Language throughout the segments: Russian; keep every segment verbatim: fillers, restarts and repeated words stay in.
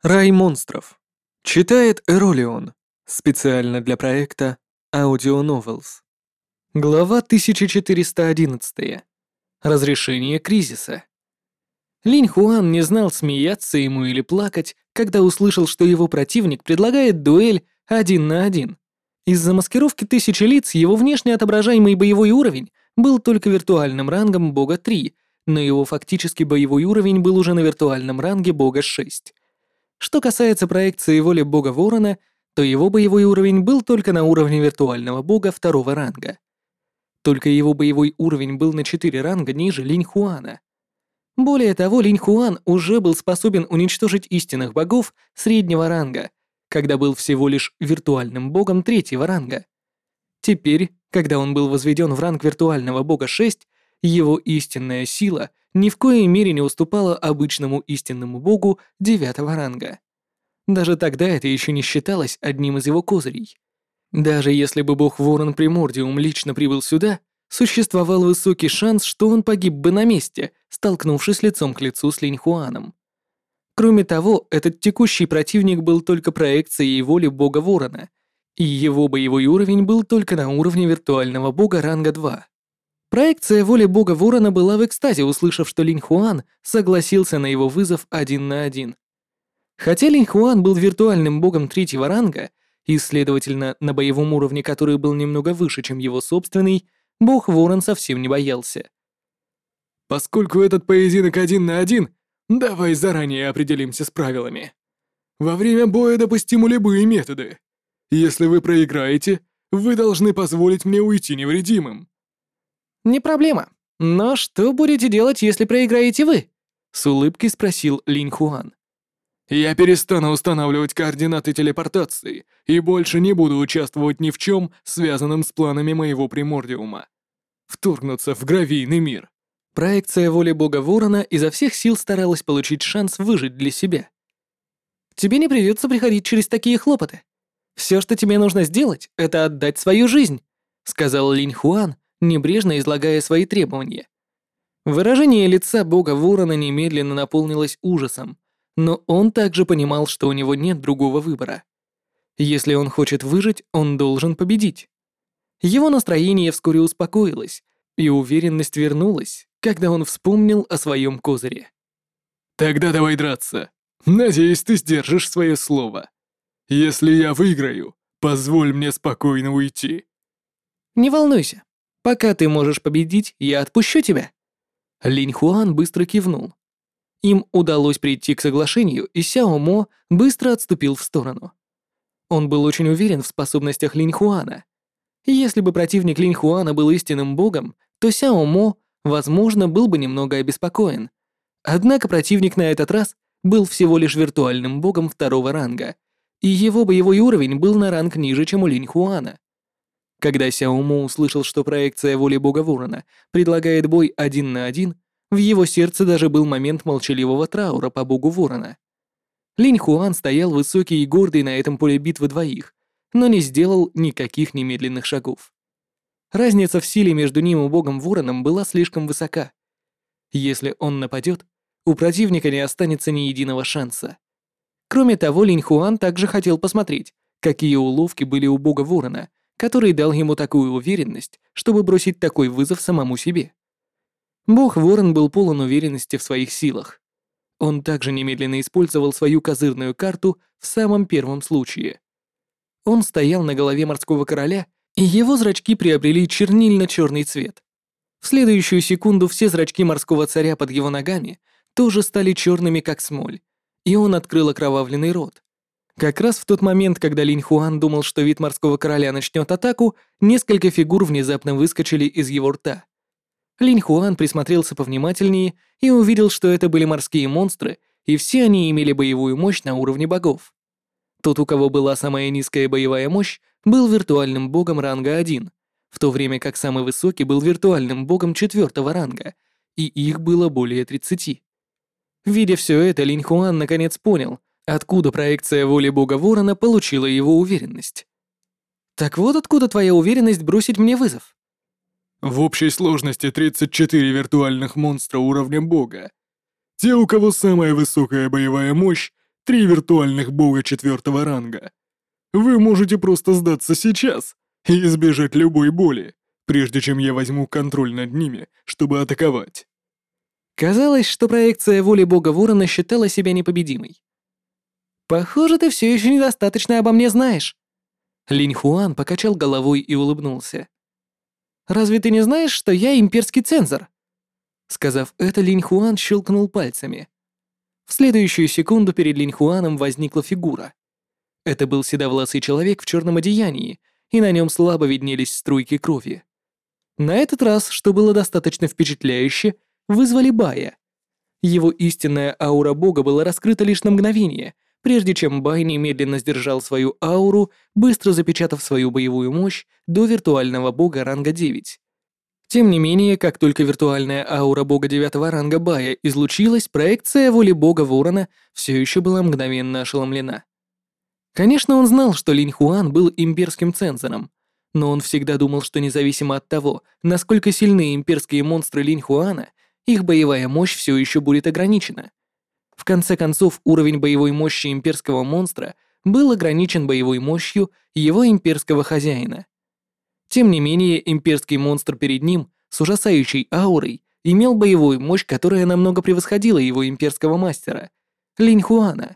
Рай монстров. Читает Эролион. Специально для проекта Audio Novels. Глава тысяча четыреста одиннадцать. Разрешение кризиса. Линь Хуан не знал, смеяться ему или плакать, когда услышал, что его противник предлагает дуэль один на один. Из-за маскировки тысячи лиц его внешне отображаемый боевой уровень был только виртуальным рангом бога три, но его фактически боевой уровень был уже на виртуальном ранге бога шесть. Что касается проекции воли бога Ворона, то его боевой уровень был только на уровне виртуального бога второго ранга. Только его боевой уровень был на четыре ранга ниже Линь Хуана. Более того, Линь Хуан уже был способен уничтожить истинных богов среднего ранга, когда был всего лишь виртуальным богом третьего ранга. Теперь, когда он был возведен в ранг виртуального бога шесть, его истинная сила ни в коей мере не уступала обычному истинному богу девятого ранга. Даже тогда это еще не считалось одним из его козырей. Даже если бы бог Ворон Примордиум лично прибыл сюда, существовал высокий шанс, что он погиб бы на месте, столкнувшись лицом к лицу с Линь Хуаном. Кроме того, этот текущий противник был только проекцией воли бога Ворона, и его боевой уровень был только на уровне виртуального бога ранга два. Проекция воли бога Ворона была в экстазе, услышав, что Линь Хуан согласился на его вызов один на один. Хотя Линь Хуан был виртуальным богом третьего ранга, и, следовательно, на боевом уровне, который был немного выше, чем его собственный, бог Ворон совсем не боялся. Поскольку этот поединок один на один, давай заранее определимся с правилами. Во время боя допустимы любые методы. Если вы проиграете, вы должны позволить мне уйти невредимым. «Не проблема. Но что будете делать, если проиграете вы?» — с улыбкой спросил Линь Хуан. Я перестану устанавливать координаты телепортации и больше не буду участвовать ни в чем, связанном с планами моего примордиума. Вторгнуться в гравийный мир. Проекция воли бога Ворона изо всех сил старалась получить шанс выжить для себя. «Тебе не придется приходить через такие хлопоты. Все, что тебе нужно сделать, это отдать свою жизнь», — сказал Линь Хуан, небрежно излагая свои требования. Выражение лица бога Ворона немедленно наполнилось ужасом, но он также понимал, что у него нет другого выбора. Если он хочет выжить, он должен победить. Его настроение вскоре успокоилось, и уверенность вернулась, когда он вспомнил о своем козыре. Тогда давай драться. Надеюсь, ты сдержишь свое слово. Если я выиграю, позволь мне спокойно уйти. «Не волнуйся. Пока ты можешь победить, я отпущу тебя». Линь Хуан быстро кивнул. Им удалось прийти к соглашению, и Сяо Мо быстро отступил в сторону. Он был очень уверен в способностях Линь Хуана. Если бы противник Линь Хуана был истинным богом, то Сяо Мо, возможно, был бы немного обеспокоен. Однако противник на этот раз был всего лишь виртуальным богом второго ранга, и его боевой уровень был на ранг ниже, чем у Линь Хуана. Когда Сяо Мо услышал, что проекция воли бога Ворона предлагает бой один на один, в его сердце даже был момент молчаливого траура по богу Ворона. Линь Хуан стоял высокий и гордый на этом поле битвы двоих, но не сделал никаких немедленных шагов. Разница в силе между ним и богом Вороном была слишком высока. Если он нападет, у противника не останется ни единого шанса. Кроме того, Линь Хуан также хотел посмотреть, какие уловки были у бога Ворона, который дал ему такую уверенность, чтобы бросить такой вызов самому себе. Бог Ворон был полон уверенности в своих силах. Он также немедленно использовал свою козырную карту в самом первом случае. Он стоял на голове морского короля, и его зрачки приобрели чернильно-черный цвет. В следующую секунду все зрачки морского царя под его ногами тоже стали черными, как смоль, и он открыл окровавленный рот. Как раз в тот момент, когда Линь Хуан думал, что вид морского короля начнет атаку, несколько фигур внезапно выскочили из его рта. Линь Хуан присмотрелся повнимательнее и увидел, что это были морские монстры, и все они имели боевую мощь на уровне богов. Тот, у кого была самая низкая боевая мощь, был виртуальным богом ранга один, в то время как самый высокий был виртуальным богом четвертого ранга, и их было более тридцати. Видя все это, Линь Хуан наконец понял, откуда проекция воли бога Ворона получила его уверенность. «Так вот откуда твоя уверенность бросить мне вызов?» В общей сложности тридцать четыре виртуальных монстра уровня бога. Те, у кого самая высокая боевая мощь, три виртуальных бога четвертого ранга. Вы можете просто сдаться сейчас и избежать любой боли, прежде чем я возьму контроль над ними, чтобы атаковать». Казалось, что проекция воли бога Ворона считала себя непобедимой. «Похоже, ты все еще недостаточно обо мне знаешь». Линь Хуан покачал головой и улыбнулся. «Разве ты не знаешь, что я имперский цензор?» Сказав это, Линь Хуан щелкнул пальцами. В следующую секунду перед Линь Хуаном возникла фигура. Это был седовласый человек в черном одеянии, и на нем слабо виднелись струйки крови. На этот раз, что было достаточно впечатляюще, вызвали Бая. Его истинная аура бога была раскрыта лишь на мгновение, прежде чем Бай немедленно сдержал свою ауру, быстро запечатав свою боевую мощь до виртуального бога ранга девять. Тем не менее, как только виртуальная аура бога девятого ранга Бая излучилась, проекция воли бога Ворона все еще была мгновенно ошеломлена. Конечно, он знал, что Линь Хуан был имперским цензором, но он всегда думал, что независимо от того, насколько сильны имперские монстры Линь Хуана, их боевая мощь все еще будет ограничена. В конце концов, уровень боевой мощи имперского монстра был ограничен боевой мощью его имперского хозяина. Тем не менее, имперский монстр перед ним с ужасающей аурой имел боевую мощь, которая намного превосходила его имперского мастера, Линь Хуана.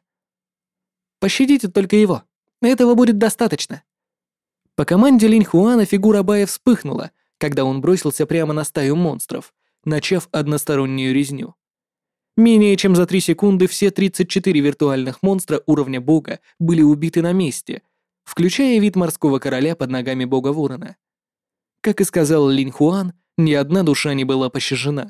Пощадите только его. Этого будет достаточно. По команде Линь Хуана фигура Бая вспыхнула, когда он бросился прямо на стаю монстров, начав одностороннюю резню. Менее чем за три секунды все тридцать четыре виртуальных монстра уровня бога были убиты на месте, включая вид морского короля под ногами бога Ворона. Как и сказал Линь Хуан, ни одна душа не была пощажена.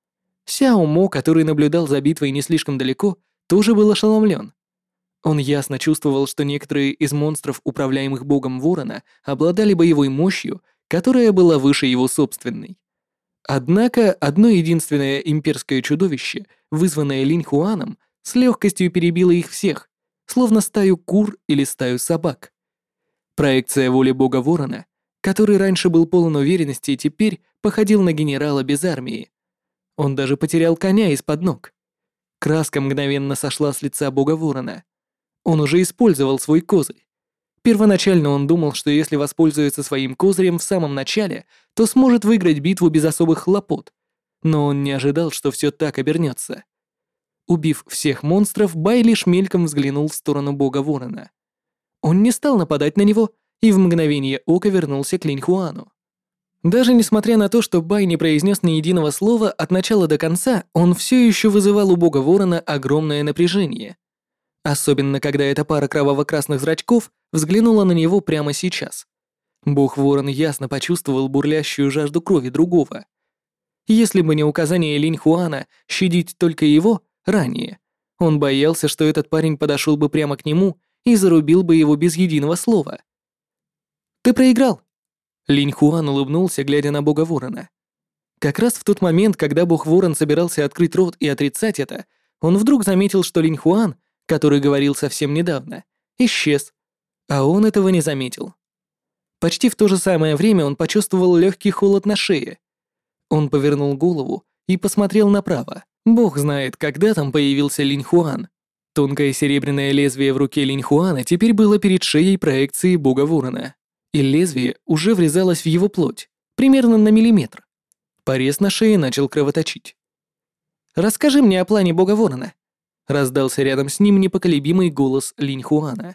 Сяо Мо, который наблюдал за битвой не слишком далеко, тоже был ошеломлен. Он ясно чувствовал, что некоторые из монстров, управляемых богом Ворона, обладали боевой мощью, которая была выше его собственной. Однако одно единственное имперское чудовище, вызванное Линь Хуаном, с легкостью перебило их всех, словно стаю кур или стаю собак. Проекция воли бога Ворона, который раньше был полон уверенности, теперь походил на генерала без армии. Он даже потерял коня из-под ног. Краска мгновенно сошла с лица бога Ворона. Он уже использовал свой козырь. Первоначально он думал, что если воспользуется своим козырем в самом начале, то сможет выиграть битву без особых хлопот. Но он не ожидал, что все так обернется. Убив всех монстров, Бай лишь мельком взглянул в сторону бога Ворона. Он не стал нападать на него и в мгновение ока вернулся к Линь Хуану. Даже несмотря на то, что Бай не произнес ни единого слова от начала до конца, он все еще вызывал у бога Ворона огромное напряжение. Особенно, когда эта пара кроваво-красных зрачков взглянула на него прямо сейчас. Бог Ворон ясно почувствовал бурлящую жажду крови другого. Если бы не указание Линь Хуана щадить только его ранее, он боялся, что этот парень подошел бы прямо к нему и зарубил бы его без единого слова. «Ты проиграл!» Линь Хуан улыбнулся, глядя на бога Ворона. Как раз в тот момент, когда бог Ворон собирался открыть рот и отрицать это, он вдруг заметил, что Линь Хуан, который говорил совсем недавно, исчез, а он этого не заметил. Почти в то же самое время он почувствовал легкий холод на шее. Он повернул голову и посмотрел направо. Бог знает, когда там появился Линь Хуан. Тонкое серебряное лезвие в руке Линь Хуана теперь было перед шеей проекции бога Ворона, и лезвие уже врезалось в его плоть, примерно на миллиметр. Порез на шее начал кровоточить. «Расскажи мне о плане бога Ворона», — раздался рядом с ним непоколебимый голос Линь Хуана.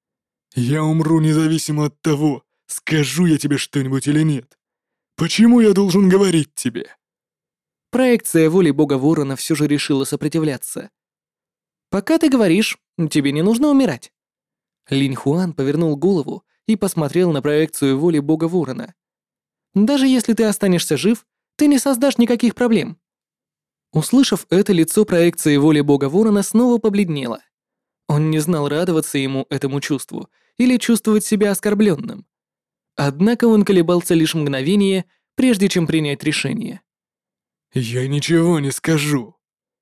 «Я умру независимо от того, скажу я тебе что-нибудь или нет. Почему я должен говорить тебе?» Проекция воли бога Ворона все же решила сопротивляться. «Пока ты говоришь, тебе не нужно умирать». Линь Хуан повернул голову и посмотрел на проекцию воли бога Ворона. «Даже если ты останешься жив, ты не создашь никаких проблем». Услышав это, лицо проекции воли бога Ворона снова побледнело. Он не знал, радоваться ему этому чувству или чувствовать себя оскорбленным. Однако он колебался лишь мгновение, прежде чем принять решение. «Я ничего не скажу».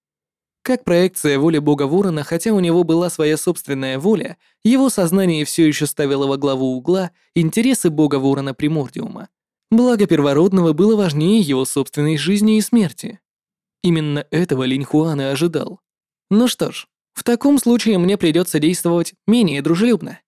Как проекция воли бога Ворона, хотя у него была своя собственная воля, его сознание все еще ставило во главу угла интересы бога Ворона Примордиума. Благо первородного было важнее его собственной жизни и смерти. Именно этого Линь Хуан и ожидал. Ну что ж, В таком случае мне придется действовать менее дружелюбно.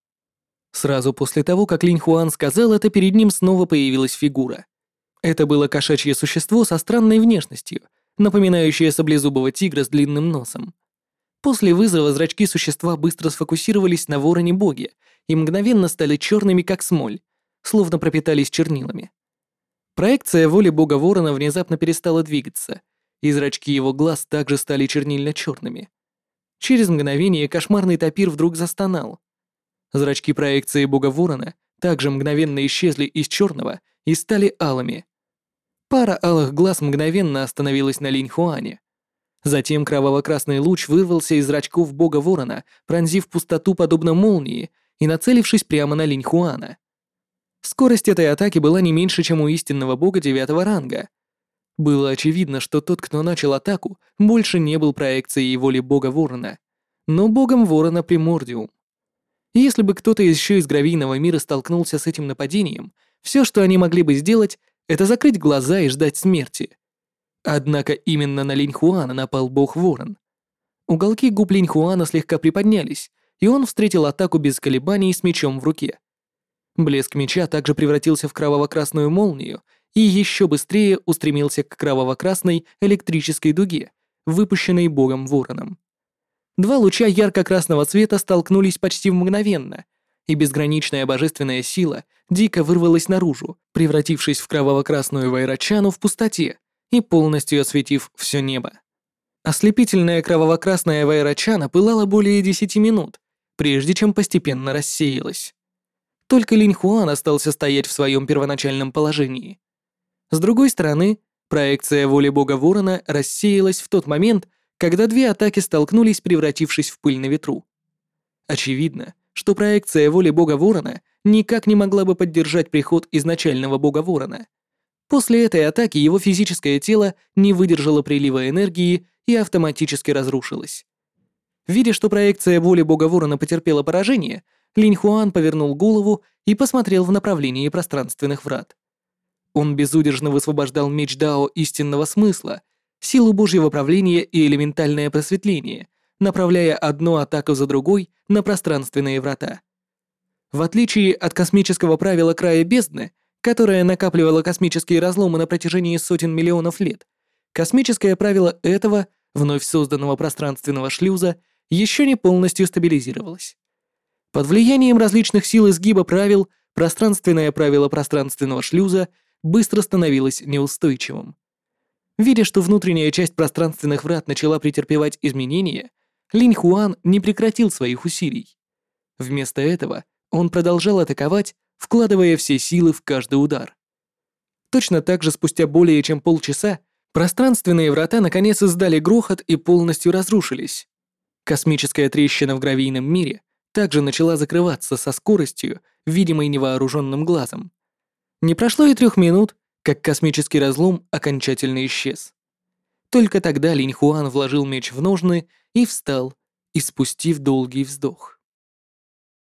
Сразу после того, как Линь Хуан сказал это, перед ним снова появилась фигура. Это было кошачье существо со странной внешностью, напоминающее саблезубого тигра с длинным носом. После вызова зрачки существа быстро сфокусировались на вороне-боге и мгновенно стали черными, как смоль, словно пропитались чернилами. Проекция воли бога ворона внезапно перестала двигаться, и зрачки его глаз также стали чернильно-черными. Через мгновение кошмарный тапир вдруг застонал. Зрачки проекции бога ворона также мгновенно исчезли из черного и стали алыми. Пара алых глаз мгновенно остановилась на Линь Хуане. Затем кроваво-красный луч вырвался из зрачков бога ворона, пронзив пустоту подобно молнии и нацелившись прямо на Линь Хуана. Скорость этой атаки была не меньше, чем у истинного бога девятого ранга. Было очевидно, что тот, кто начал атаку, больше не был проекцией воли бога ворона, но богом ворона Примордиум. Если бы кто-то еще из гравийного мира столкнулся с этим нападением, все, что они могли бы сделать, это закрыть глаза и ждать смерти. Однако именно на Линь Хуана напал бог ворон. Уголки губ Линь Хуана слегка приподнялись, и он встретил атаку без колебаний с мечом в руке. Блеск меча также превратился в кроваво-красную молнию и еще быстрее устремился к кроваво-красной электрической дуге, выпущенной богом вороном. Два луча ярко-красного цвета столкнулись почти мгновенно, и безграничная божественная сила дико вырвалась наружу, превратившись в кроваво-красную вайрачану в пустоте и полностью осветив все небо. Ослепительная кроваво-красная вайрачана пылала более десяти минут, прежде чем постепенно рассеялась. Только Линь Хуан остался стоять в своем первоначальном положении. С другой стороны, проекция воли бога ворона рассеялась в тот момент, когда две атаки столкнулись, превратившись в пыль на ветру. Очевидно, что проекция воли бога ворона никак не могла бы поддержать приход изначального бога ворона. После этой атаки его физическое тело не выдержало прилива энергии и автоматически разрушилось. Видя, что проекция воли бога ворона потерпела поражение, Линь Хуан повернул голову и посмотрел в направлении пространственных врат. Он безудержно высвобождал меч Дао истинного смысла, силу божьего правления и элементальное просветление, направляя одну атаку за другой на пространственные врата. В отличие от космического правила края бездны, которое накапливало космические разломы на протяжении сотен миллионов лет, космическое правило этого, вновь созданного пространственного шлюза, еще не полностью стабилизировалось. Под влиянием различных сил изгиба правил, пространственное правило пространственного шлюза быстро становилось неустойчивым. Видя, что внутренняя часть пространственных врат начала претерпевать изменения, Линь Хуан не прекратил своих усилий. Вместо этого он продолжал атаковать, вкладывая все силы в каждый удар. Точно так же спустя более чем полчаса пространственные врата наконец издали грохот и полностью разрушились. Космическая трещина в гравийном мире также начала закрываться со скоростью, видимой невооруженным глазом. Не прошло и трех минут, как космический разлом окончательно исчез. Только тогда Линь Хуан вложил меч в ножны и встал, испустив долгий вздох.